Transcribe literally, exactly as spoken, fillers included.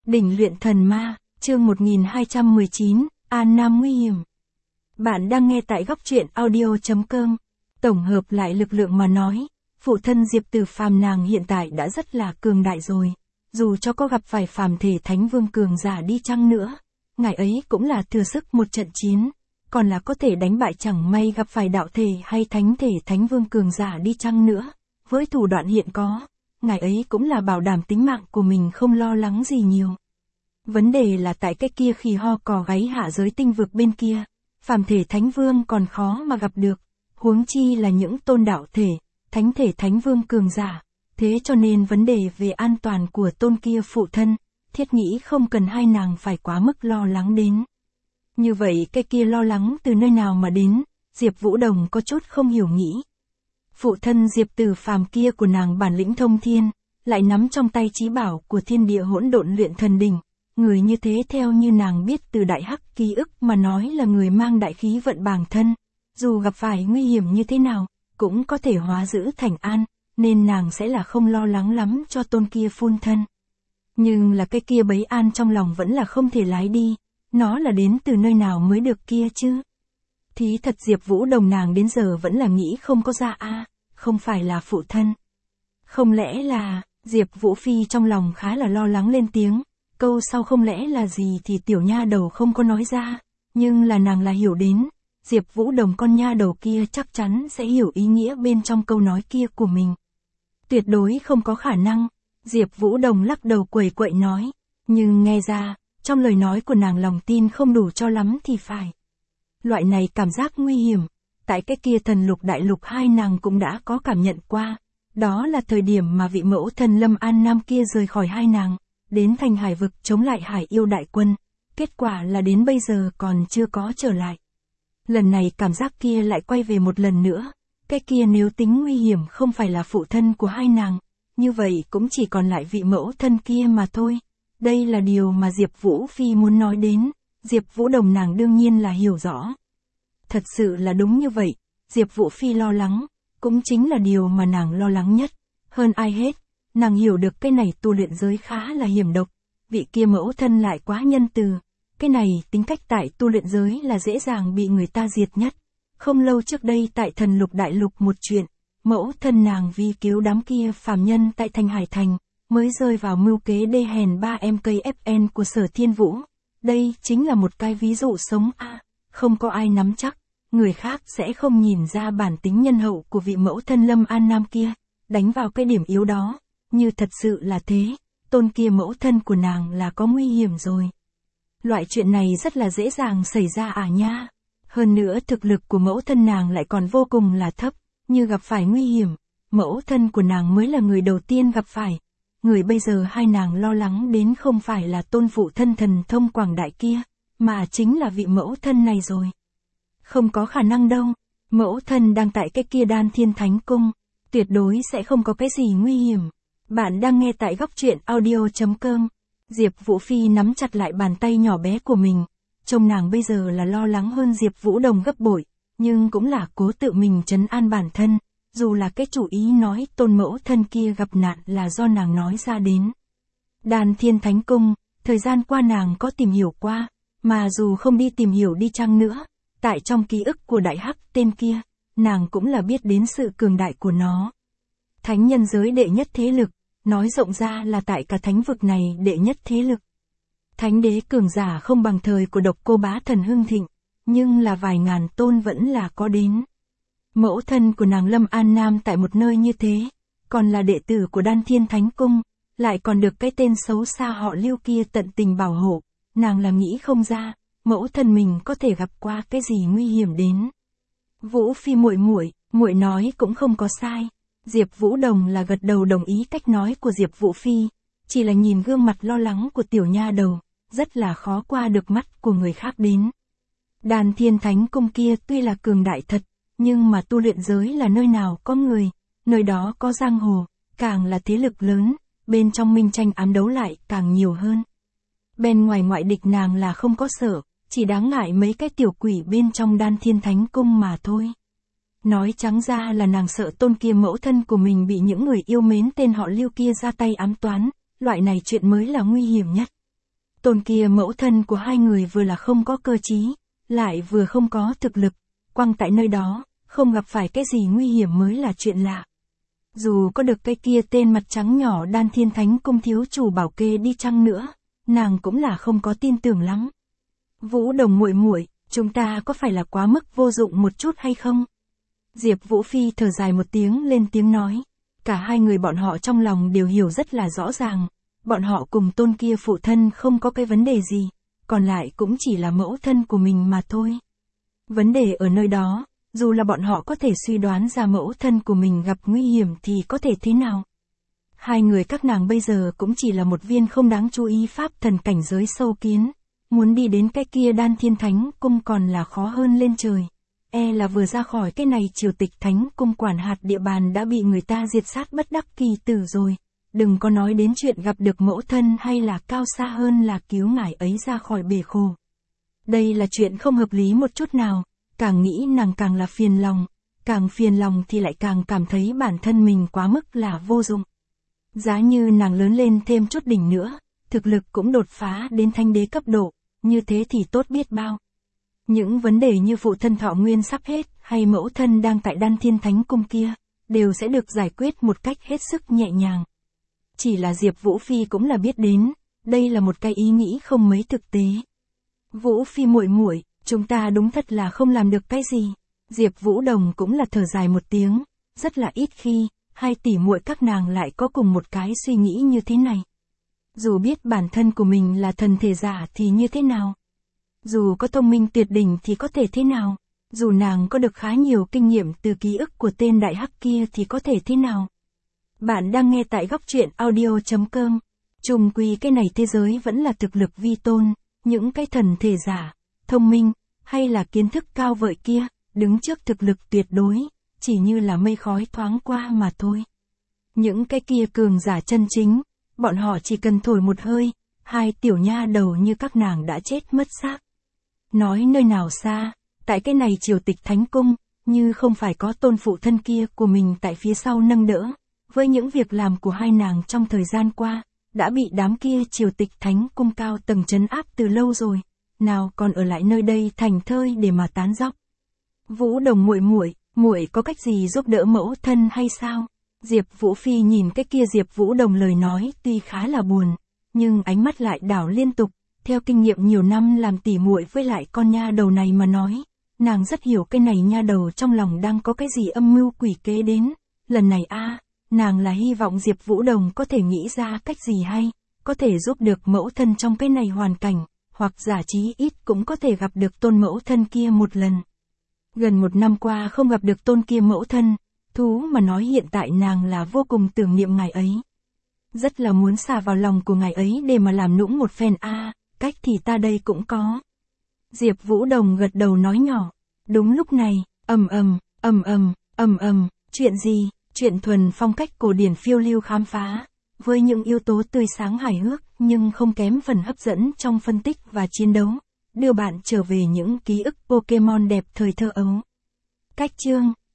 Đỉnh luyện thần ma, chương một nghìn hai trăm mười chín, An Nam nguy hiểm. Bạn đang nghe tại góc truyện audio chấm com. Tổng hợp lại lực lượng mà nói, phụ thân Diệp Từ Phàm nàng hiện tại đã rất là cường đại rồi. Dù cho có gặp phải phàm thể thánh vương cường giả đi chăng nữa, ngài ấy cũng là thừa sức một trận chiến, còn là có thể đánh bại chẳng may gặp phải đạo thể hay thánh thể thánh vương cường giả đi chăng nữa. Với thủ đoạn hiện có, ngài ấy cũng là bảo đảm tính mạng của mình không lo lắng gì nhiều. Vấn đề là tại cái kia khi ho cò gáy hạ giới tinh vực bên kia, phàm thể thánh vương còn khó mà gặp được, huống chi là những tôn đạo thể, thánh thể thánh vương cường giả. Thế cho nên vấn đề về an toàn của tôn kia phụ thân, thiết nghĩ không cần hai nàng phải quá mức lo lắng đến. Như vậy cái kia lo lắng từ nơi nào mà đến, Diệp Vũ Đồng có chút không hiểu nghĩ. Phụ thân Diệp Từ Phàm kia của nàng bản lĩnh thông thiên, lại nắm trong tay chí bảo của thiên địa hỗn độn luyện thần đỉnh. Người như thế theo như nàng biết từ đại hắc ký ức mà nói là người mang đại khí vận bàng thân. Dù gặp phải nguy hiểm như thế nào, cũng có thể hóa giữ thành an, nên nàng sẽ là không lo lắng lắm cho tôn kia phun thân. Nhưng là cái kia bấy an trong lòng vẫn là không thể lái đi, nó là đến từ nơi nào mới được kia chứ. Thí thật Diệp Vũ Đồng nàng đến giờ vẫn là nghĩ không có ra a, không phải là phụ thân. Không lẽ là, Diệp Vũ Phi trong lòng khá là lo lắng lên tiếng, câu sau không lẽ là gì thì tiểu nha đầu không có nói ra, nhưng là nàng là hiểu đến, Diệp Vũ Đồng con nha đầu kia chắc chắn sẽ hiểu ý nghĩa bên trong câu nói kia của mình. Tuyệt đối không có khả năng, Diệp Vũ Đồng lắc đầu quẩy quậy nói, nhưng nghe ra, trong lời nói của nàng lòng tin không đủ cho lắm thì phải. Loại này cảm giác nguy hiểm, tại cái kia thần lục đại lục hai nàng cũng đã có cảm nhận qua, đó là thời điểm mà vị mẫu thần Lâm An Nam kia rời khỏi hai nàng, đến thành hải vực chống lại hải yêu đại quân, kết quả là đến bây giờ còn chưa có trở lại. Lần này cảm giác kia lại quay về một lần nữa, cái kia nếu tính nguy hiểm không phải là phụ thân của hai nàng, như vậy cũng chỉ còn lại vị mẫu thân kia mà thôi. Đây là điều mà Diệp Vũ Phi muốn nói đến, Diệp Vũ Đồng nàng đương nhiên là hiểu rõ. Thật sự là đúng như vậy, Diệp Vũ Phi lo lắng, cũng chính là điều mà nàng lo lắng nhất. Hơn ai hết, nàng hiểu được cái này tu luyện giới khá là hiểm độc, vị kia mẫu thân lại quá nhân từ. Cái này tính cách tại tu luyện giới là dễ dàng bị người ta diệt nhất. Không lâu trước đây tại thần lục đại lục một chuyện, mẫu thân nàng vì cứu đám kia phàm nhân tại thành Hải Thành, mới rơi vào mưu kế đê hèn ba em cây ép en của Sở Thiên Vũ. Đây chính là một cái ví dụ sống a, à, không có ai nắm chắc, người khác sẽ không nhìn ra bản tính nhân hậu của vị mẫu thân Lâm An Nam kia, đánh vào cái điểm yếu đó, như thật sự là thế, tôn kia mẫu thân của nàng là có nguy hiểm rồi. Loại chuyện này rất là dễ dàng xảy ra à nha. Hơn nữa thực lực của mẫu thân nàng lại còn vô cùng là thấp, như gặp phải nguy hiểm, mẫu thân của nàng mới là người đầu tiên gặp phải. Người bây giờ hai nàng lo lắng đến không phải là tôn phụ thân thần thông quảng đại kia, mà chính là vị mẫu thân này rồi. Không có khả năng đâu, mẫu thân đang tại cái kia Đan Thiên Thánh Cung, tuyệt đối sẽ không có cái gì nguy hiểm. Bạn đang nghe tại góc truyện audio chấm com. Diệp Vũ Phi nắm chặt lại bàn tay nhỏ bé của mình, trông nàng bây giờ là lo lắng hơn Diệp Vũ Đồng gấp bội, nhưng cũng là cố tự mình trấn an bản thân, dù là cái chủ ý nói tôn mẫu thân kia gặp nạn là do nàng nói ra đến. Đan Thiên Thánh Cung, thời gian qua nàng có tìm hiểu qua, mà dù không đi tìm hiểu đi chăng nữa, tại trong ký ức của đại hắc tên kia, nàng cũng là biết đến sự cường đại của nó. Thánh nhân giới đệ nhất thế lực, nói rộng ra là tại cả thánh vực này đệ nhất thế lực. Thánh đế cường giả không bằng thời của Độc Cô Bá Thần hưng thịnh, nhưng là vài ngàn tôn vẫn là có đến. Mẫu thân của nàng Lâm An Nam tại một nơi như thế, còn là đệ tử của Đan Thiên Thánh Cung, lại còn được cái tên xấu xa họ Lưu kia tận tình bảo hộ, nàng là nghĩ không ra, mẫu thân mình có thể gặp qua cái gì nguy hiểm đến. Vũ Phi muội muội, muội nói cũng không có sai. Diệp Vũ Đồng là gật đầu đồng ý cách nói của Diệp Vũ Phi, chỉ là nhìn gương mặt lo lắng của tiểu nha đầu, rất là khó qua được mắt của người khác đến. Đan Thiên Thánh Cung kia tuy là cường đại thật, nhưng mà tu luyện giới là nơi nào có người, nơi đó có giang hồ, càng là thế lực lớn, bên trong minh tranh ám đấu lại càng nhiều hơn. Bên ngoài ngoại địch nàng là không có sợ, chỉ đáng ngại mấy cái tiểu quỷ bên trong Đan Thiên Thánh Cung mà thôi. Nói trắng ra là nàng sợ tôn kia mẫu thân của mình bị những người yêu mến tên họ Lưu kia ra tay ám toán, loại này chuyện mới là nguy hiểm nhất. Tôn kia mẫu thân của hai người vừa là không có cơ trí, lại vừa không có thực lực, quăng tại nơi đó, không gặp phải cái gì nguy hiểm mới là chuyện lạ. Dù có được cái kia tên mặt trắng nhỏ Đan Thiên Thánh Cung thiếu chủ bảo kê đi chăng nữa, nàng cũng là không có tin tưởng lắm. Vũ Đồng muội muội, chúng ta có phải là quá mức vô dụng một chút hay không? Diệp Vũ Phi thở dài một tiếng lên tiếng nói. Cả hai người bọn họ trong lòng đều hiểu rất là rõ ràng. Bọn họ cùng tôn kia phụ thân không có cái vấn đề gì, còn lại cũng chỉ là mẫu thân của mình mà thôi. Vấn đề ở nơi đó, dù là bọn họ có thể suy đoán ra mẫu thân của mình gặp nguy hiểm thì có thể thế nào? Hai người các nàng bây giờ cũng chỉ là một viên không đáng chú ý pháp thần cảnh giới sâu kiến, muốn đi đến cái kia Đan Thiên Thánh Cung còn là khó hơn lên trời. E là vừa ra khỏi cái này triều tịch Thánh Cung quản hạt địa bàn đã bị người ta diệt sát bất đắc kỳ tử rồi. Đừng có nói đến chuyện gặp được mẫu thân hay là cao xa hơn là cứu ngài ấy ra khỏi bể khổ. Đây là chuyện không hợp lý một chút nào, càng nghĩ nàng càng là phiền lòng, càng phiền lòng thì lại càng cảm thấy bản thân mình quá mức là vô dụng. Giá như nàng lớn lên thêm chút đỉnh nữa, thực lực cũng đột phá đến thanh đế cấp độ, như thế thì tốt biết bao. Những vấn đề như phụ thân thọ nguyên sắp hết hay mẫu thân đang tại Đan Thiên Thánh Cung kia, đều sẽ được giải quyết một cách hết sức nhẹ nhàng. Chỉ là Diệp Vũ Phi cũng là biết đến, đây là một cái ý nghĩ không mấy thực tế. Vũ Phi muội muội, chúng ta đúng thật là không làm được cái gì. Diệp Vũ Đồng cũng là thở dài một tiếng, rất là ít khi, hai tỷ muội các nàng lại có cùng một cái suy nghĩ như thế này. Dù biết bản thân của mình là thần thể giả thì như thế nào? Dù có thông minh tuyệt đỉnh thì có thể thế nào? Dù nàng có được khá nhiều kinh nghiệm từ ký ức của tên đại hắc kia thì có thể thế nào? Bạn đang nghe tại góc truyện audio chấm com. Chung quy cái này thế giới vẫn là thực lực vi tôn, những cái thần thể giả, thông minh, hay là kiến thức cao vời kia, đứng trước thực lực tuyệt đối, chỉ như là mây khói thoáng qua mà thôi. Những cái kia cường giả chân chính, bọn họ chỉ cần thổi một hơi, hai tiểu nha đầu như các nàng đã chết mất xác. Nói nơi nào xa, tại cái này triều tịch Thánh Cung, như không phải có tôn phụ thân kia của mình tại phía sau nâng đỡ, với những việc làm của hai nàng trong thời gian qua, đã bị đám kia triều tịch Thánh Cung cao tầng trấn áp từ lâu rồi, nào còn ở lại nơi đây thành thơi để mà tán dóc. Vũ Đồng muội muội, muội có cách gì giúp đỡ mẫu thân hay sao? Diệp Vũ Phi nhìn cái kia Diệp Vũ Đồng lời nói tuy khá là buồn, nhưng ánh mắt lại đảo liên tục, theo kinh nghiệm nhiều năm làm tỉ muội với lại con nha đầu này mà nói, nàng rất hiểu cái này nha đầu trong lòng đang có cái gì âm mưu quỷ kế đến, lần này a, nàng là hy vọng Diệp Vũ Đồng có thể nghĩ ra cách gì hay, có thể giúp được mẫu thân trong cái này hoàn cảnh, hoặc giả chí ít cũng có thể gặp được tôn mẫu thân kia một lần. Gần một năm qua không gặp được tôn kia mẫu thân, thú mà nói hiện tại nàng là vô cùng tưởng niệm ngài ấy. Rất là muốn xả vào lòng của ngài ấy để mà làm nũng một phen a, à, cách thì ta đây cũng có. Diệp Vũ Đồng gật đầu nói nhỏ. Đúng lúc này, ầm ầm, ầm ầm, ầm ầm, chuyện gì? Chuyện thuần phong cách cổ điển phiêu lưu khám phá, với những yếu tố tươi sáng hài hước nhưng không kém phần hấp dẫn trong phân tích và chiến đấu, đưa bạn trở về những ký ức Pokemon đẹp thời thơ ấu. Cách chương